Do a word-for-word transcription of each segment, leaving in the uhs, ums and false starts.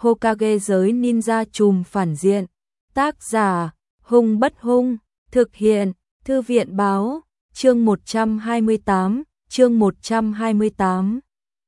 Hokage giới ninja trùm phản diện. Tác giả, Hung Bất Hung, thực hiện, Thư viện báo, chương một trăm hai mươi tám, chương một trăm hai mươi tám.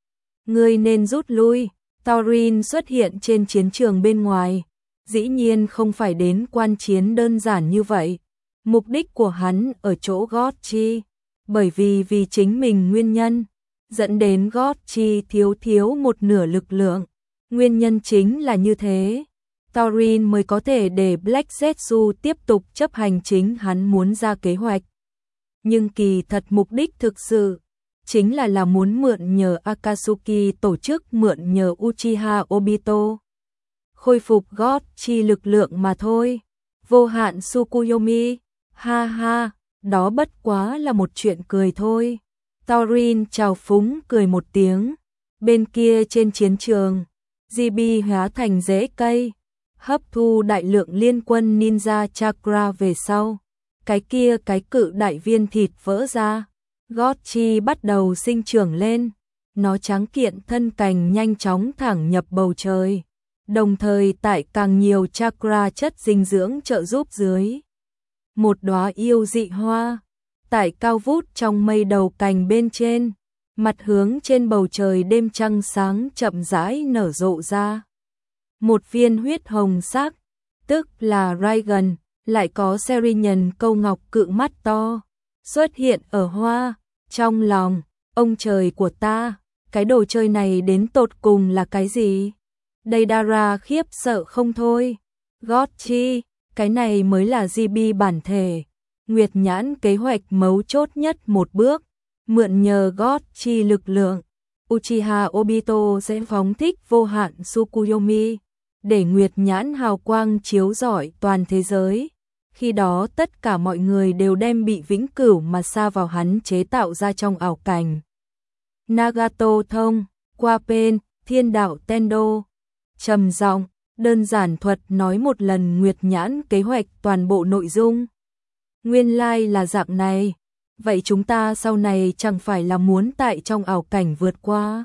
Ngươi nên rút lui, Taurin xuất hiện trên chiến trường bên ngoài, dĩ nhiên không phải đến quan chiến đơn giản như vậy. Mục đích của hắn ở chỗ gót chi, bởi vì vì chính mình nguyên nhân, dẫn đến gót chi thiếu thiếu một nửa lực lượng. Nguyên nhân chính là như thế, Taurin mới có thể để Black Zetsu tiếp tục chấp hành chính hắn muốn ra kế hoạch. Nhưng kỳ thật mục đích thực sự chính là là muốn mượn nhờ Akatsuki tổ chức mượn nhờ Uchiha Obito khôi phục gót chi lực lượng mà thôi. Vô hạn Tsukuyomi, ha ha, đó bất quá là một chuyện cười thôi. Taurin chào phúng cười một tiếng. Bên kia trên chiến trường, giê bê hóa thành rễ cây, hấp thu đại lượng liên quân ninja chakra về sau. Cái kia cái cự đại viên thịt vỡ ra, gót chi bắt đầu sinh trưởng lên, nó trắng kiện thân cành nhanh chóng thẳng nhập bầu trời, đồng thời tại càng nhiều chakra chất dinh dưỡng trợ giúp dưới. Một đóa yêu dị hoa, tại cao vút trong mây đầu cành bên trên, mặt hướng trên bầu trời đêm trăng sáng chậm rãi nở rộ ra. Một viên huyết hồng sắc, tức là Raigan, lại có Serenian câu ngọc cự mắt to, xuất hiện ở hoa. Trong lòng, ông trời của ta, cái đồ chơi này đến tột cùng là cái gì? Deidara khiếp sợ không thôi. Gót chi, cái này mới là giê bê bản thể. Nguyệt nhãn kế hoạch mấu chốt nhất một bước, mượn nhờ gót chi lực lượng. Uchiha Obito sẽ phóng thích vô hạn Tsukuyomi, để Nguyệt nhãn hào quang chiếu rọi toàn thế giới. Khi đó tất cả mọi người đều đem bị vĩnh cửu mà sa vào hắn chế tạo ra trong ảo cảnh. Nagato thông, qua pen, thiên đạo Tendo. Trầm giọng, đơn giản thuật nói một lần Nguyệt nhãn kế hoạch toàn bộ nội dung. Nguyên lai like là dạng này, vậy chúng ta sau này chẳng phải là muốn tại trong ảo cảnh vượt qua.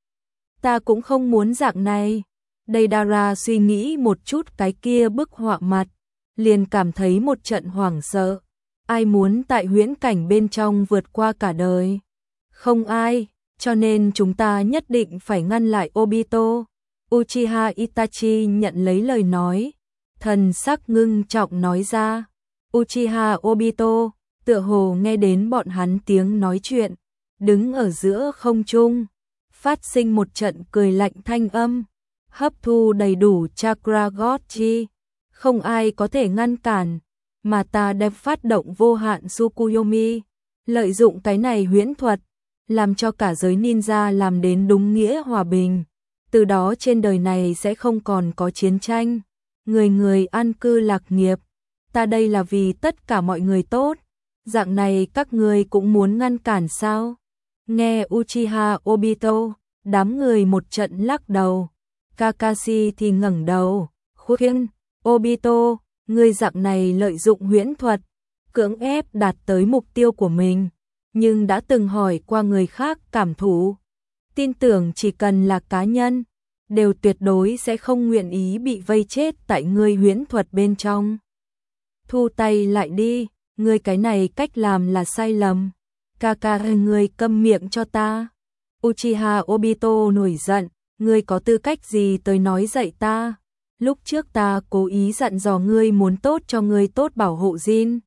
Ta cũng không muốn dạng này. Deidara suy nghĩ một chút cái kia bức họa mặt, liền cảm thấy một trận hoảng sợ. Ai muốn tại huyễn cảnh bên trong vượt qua cả đời? Không ai, cho nên chúng ta nhất định phải ngăn lại Obito. Uchiha Itachi nhận lấy lời nói, thần sắc ngưng trọng nói ra. Uchiha Obito, tựa hồ nghe đến bọn hắn tiếng nói chuyện, đứng ở giữa không trung, phát sinh một trận cười lạnh thanh âm, hấp thu đầy đủ chakra gót chi. Không ai có thể ngăn cản, mà ta đem phát động vô hạn Tsukuyomi, lợi dụng cái này huyễn thuật, làm cho cả giới ninja làm đến đúng nghĩa hòa bình. Từ đó trên đời này sẽ không còn có chiến tranh, người người an cư lạc nghiệp. Ta đây là vì tất cả mọi người tốt, dạng này các người cũng muốn ngăn cản sao? Nghe Uchiha Obito, đám người một trận lắc đầu. Kakashi thì ngẩng đầu, khuyên, Obito, ngươi dạng này lợi dụng huyễn thuật, cưỡng ép đạt tới mục tiêu của mình, nhưng đã từng hỏi qua người khác cảm thụ, tin tưởng chỉ cần là cá nhân, đều tuyệt đối sẽ không nguyện ý bị vây chết tại ngươi huyễn thuật bên trong. Thu tay lại đi, ngươi cái này cách làm là sai lầm. Kaka, ngươi câm miệng cho ta. Uchiha Obito nổi giận, ngươi có tư cách gì tới nói dạy ta? Lúc trước ta cố ý dặn dò ngươi muốn tốt cho ngươi tốt bảo hộ Jin.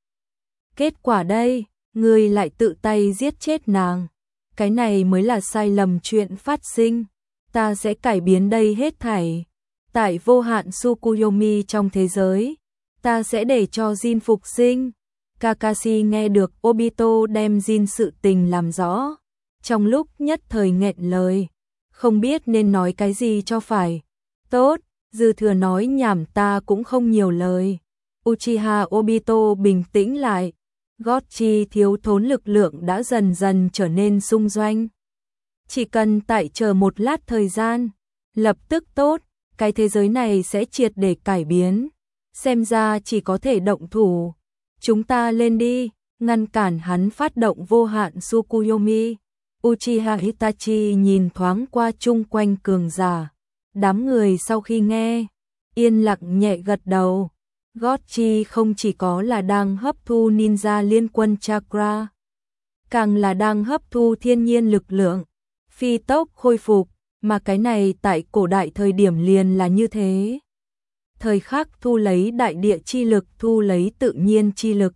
Kết quả đây, ngươi lại tự tay giết chết nàng. Cái này mới là sai lầm chuyện phát sinh. Ta sẽ cải biến đây hết thảy. Tại vô hạn Tsukuyomi trong thế giới, ta sẽ để cho Jin phục sinh. Kakashi nghe được Obito đem Jin sự tình làm rõ, trong lúc nhất thời nghẹn lời, không biết nên nói cái gì cho phải. Tốt, dư thừa nói nhảm ta cũng không nhiều lời. Uchiha Obito bình tĩnh lại, gót chi thiếu thốn lực lượng đã dần dần trở nên sung doanh. Chỉ cần tại chờ một lát thời gian, lập tức tốt, cái thế giới này sẽ triệt để cải biến. Xem ra chỉ có thể động thủ. Chúng ta lên đi, ngăn cản hắn phát động vô hạn Tsukuyomi. Uchiha Itachi nhìn thoáng qua chung quanh cường giả, Đám người sau khi nghe, yên lặng nhẹ gật đầu. gót chi không chỉ có là đang hấp thu ninja liên quân chakra, càng là đang hấp thu thiên nhiên lực lượng, phi tốc khôi phục, mà cái này tại cổ đại thời điểm liền là như thế. Thời khắc thu lấy đại địa chi lực, thu lấy tự nhiên chi lực.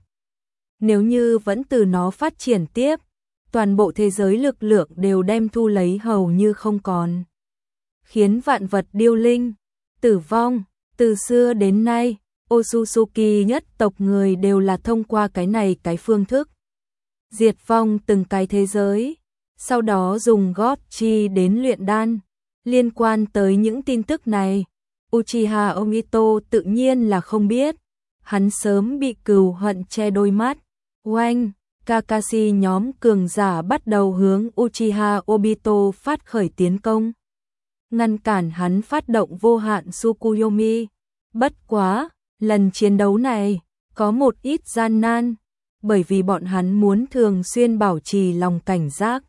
Nếu như vẫn từ nó phát triển tiếp, toàn bộ thế giới lực lượng đều đem thu lấy hầu như không còn. Khiến vạn vật điêu linh, tử vong, từ xưa đến nay, Otsutsuki nhất tộc người đều là thông qua cái này cái phương thức. Diệt vong từng cái thế giới, sau đó dùng gót chi đến luyện đan. Liên quan tới những tin tức này, Uchiha Obito tự nhiên là không biết. Hắn sớm bị cừu hận che đôi mắt. Oanh, Kakashi nhóm cường giả bắt đầu hướng Uchiha Obito phát khởi tiến công. Ngăn cản hắn phát động vô hạn Tsukuyomi. Bất quá, lần chiến đấu này, có một ít gian nan, bởi vì bọn hắn muốn thường xuyên bảo trì lòng cảnh giác,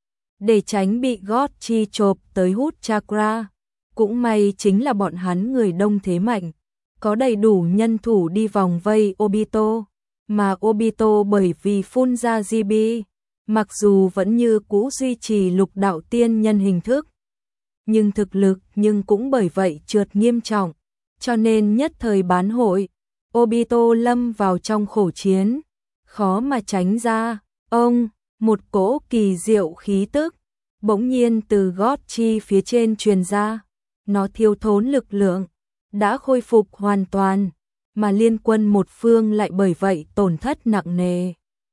để tránh bị gót chi chộp tới hút chakra. Cũng may chính là bọn hắn người đông thế mạnh, có đầy đủ nhân thủ đi vòng vây Obito, mà Obito bởi vì phun ra gi bê, mặc dù vẫn như cũ duy trì lục đạo tiên nhân hình thức, nhưng thực lực nhưng cũng bởi vậy trượt nghiêm trọng, cho nên nhất thời bán hội, Obito lâm vào trong khổ chiến, khó mà tránh ra. Ông, một cỗ kỳ diệu khí tức bỗng nhiên từ gót chi phía trên truyền ra, nó thiếu thốn lực lượng, đã khôi phục hoàn toàn, mà liên quân một phương lại bởi vậy tổn thất nặng nề.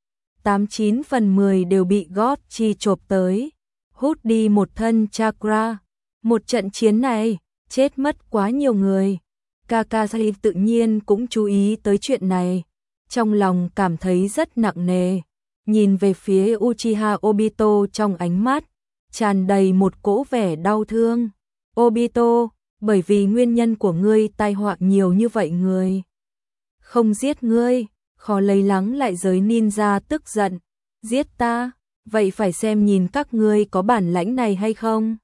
Tám chín phần mười đều bị gót chi chộp tới, hút đi một thân chakra. Một trận chiến này, chết mất quá nhiều người. Kakashi tự nhiên cũng chú ý tới chuyện này, trong lòng cảm thấy rất nặng nề, nhìn về phía Uchiha Obito trong ánh mắt tràn đầy một cỗ vẻ đau thương. Obito, bởi vì nguyên nhân của ngươi tai họa nhiều như vậy người. Không giết ngươi, khó lấy lắng lại giới ninja tức giận. Giết ta, vậy phải xem nhìn các ngươi có bản lãnh này hay không.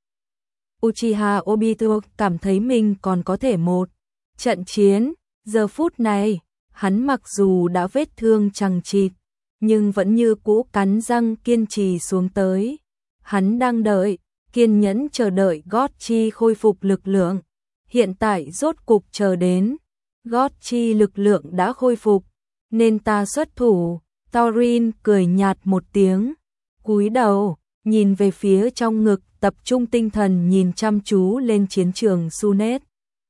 Uchiha Obito cảm thấy mình còn có thể một trận chiến. Giờ phút này, hắn mặc dù đã vết thương chằng chịt, nhưng vẫn như cũ cắn răng kiên trì xuống tới. Hắn đang đợi, kiên nhẫn chờ đợi gót chi khôi phục lực lượng. Hiện tại rốt cục chờ đến, gót chi lực lượng đã khôi phục, nên ta xuất thủ. Thorin cười nhạt một tiếng, cúi đầu, nhìn về phía trong ngực, tập trung tinh thần nhìn chăm chú lên chiến trường Sunet.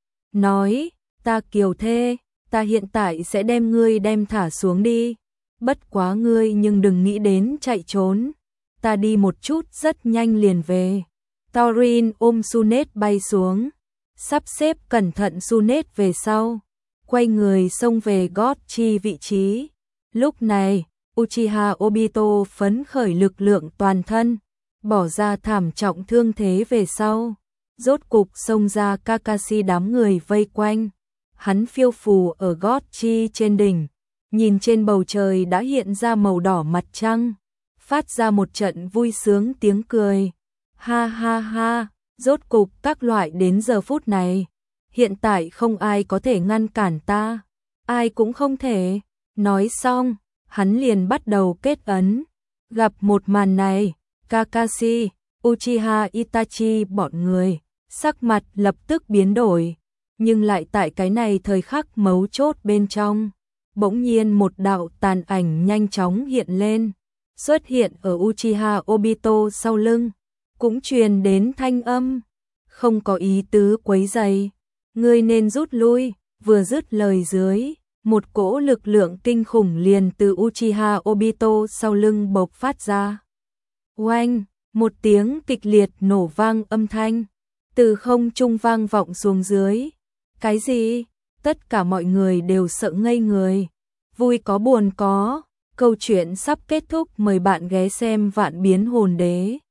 Nói, ta kiều thê, ta hiện tại sẽ đem ngươi đem thả xuống đi. Bất quá ngươi nhưng đừng nghĩ đến chạy trốn. Ta đi một chút rất nhanh liền về. Thorin ôm Sunet bay xuống, sắp xếp cẩn thận Sunet về sau, quay người xông về gót chi vị trí. Lúc này, Uchiha Obito phấn khởi lực lượng toàn thân, bỏ ra thảm trọng thương thế về sau, rốt cục xông ra Kakashi đám người vây quanh. Hắn phiêu phù ở gót chi trên đỉnh, nhìn trên bầu trời đã hiện ra màu đỏ mặt trăng, phát ra một trận vui sướng tiếng cười. Ha ha ha, rốt cục các loại đến giờ phút này, hiện tại không ai có thể ngăn cản ta, ai cũng không thể. Nói xong, hắn liền bắt đầu kết ấn. Gặp một màn này, Kakashi, Uchiha Itachi bọn người, sắc mặt lập tức biến đổi, nhưng lại tại cái này thời khắc mấu chốt bên trong, bỗng nhiên một đạo tàn ảnh nhanh chóng hiện lên, xuất hiện ở Uchiha Obito sau lưng, cũng truyền đến thanh âm, không có ý tứ quấy rầy, ngươi nên rút lui. Vừa dứt lời dưới, một cỗ lực lượng kinh khủng liền từ Uchiha Obito sau lưng bộc phát ra. Oanh, một tiếng kịch liệt nổ vang âm thanh, từ không trung vang vọng xuống dưới. Cái gì? Tất cả mọi người đều sợ ngây người. Vui có buồn có, câu chuyện sắp kết thúc, mời bạn ghé xem Vạn Biến Hồn Đế.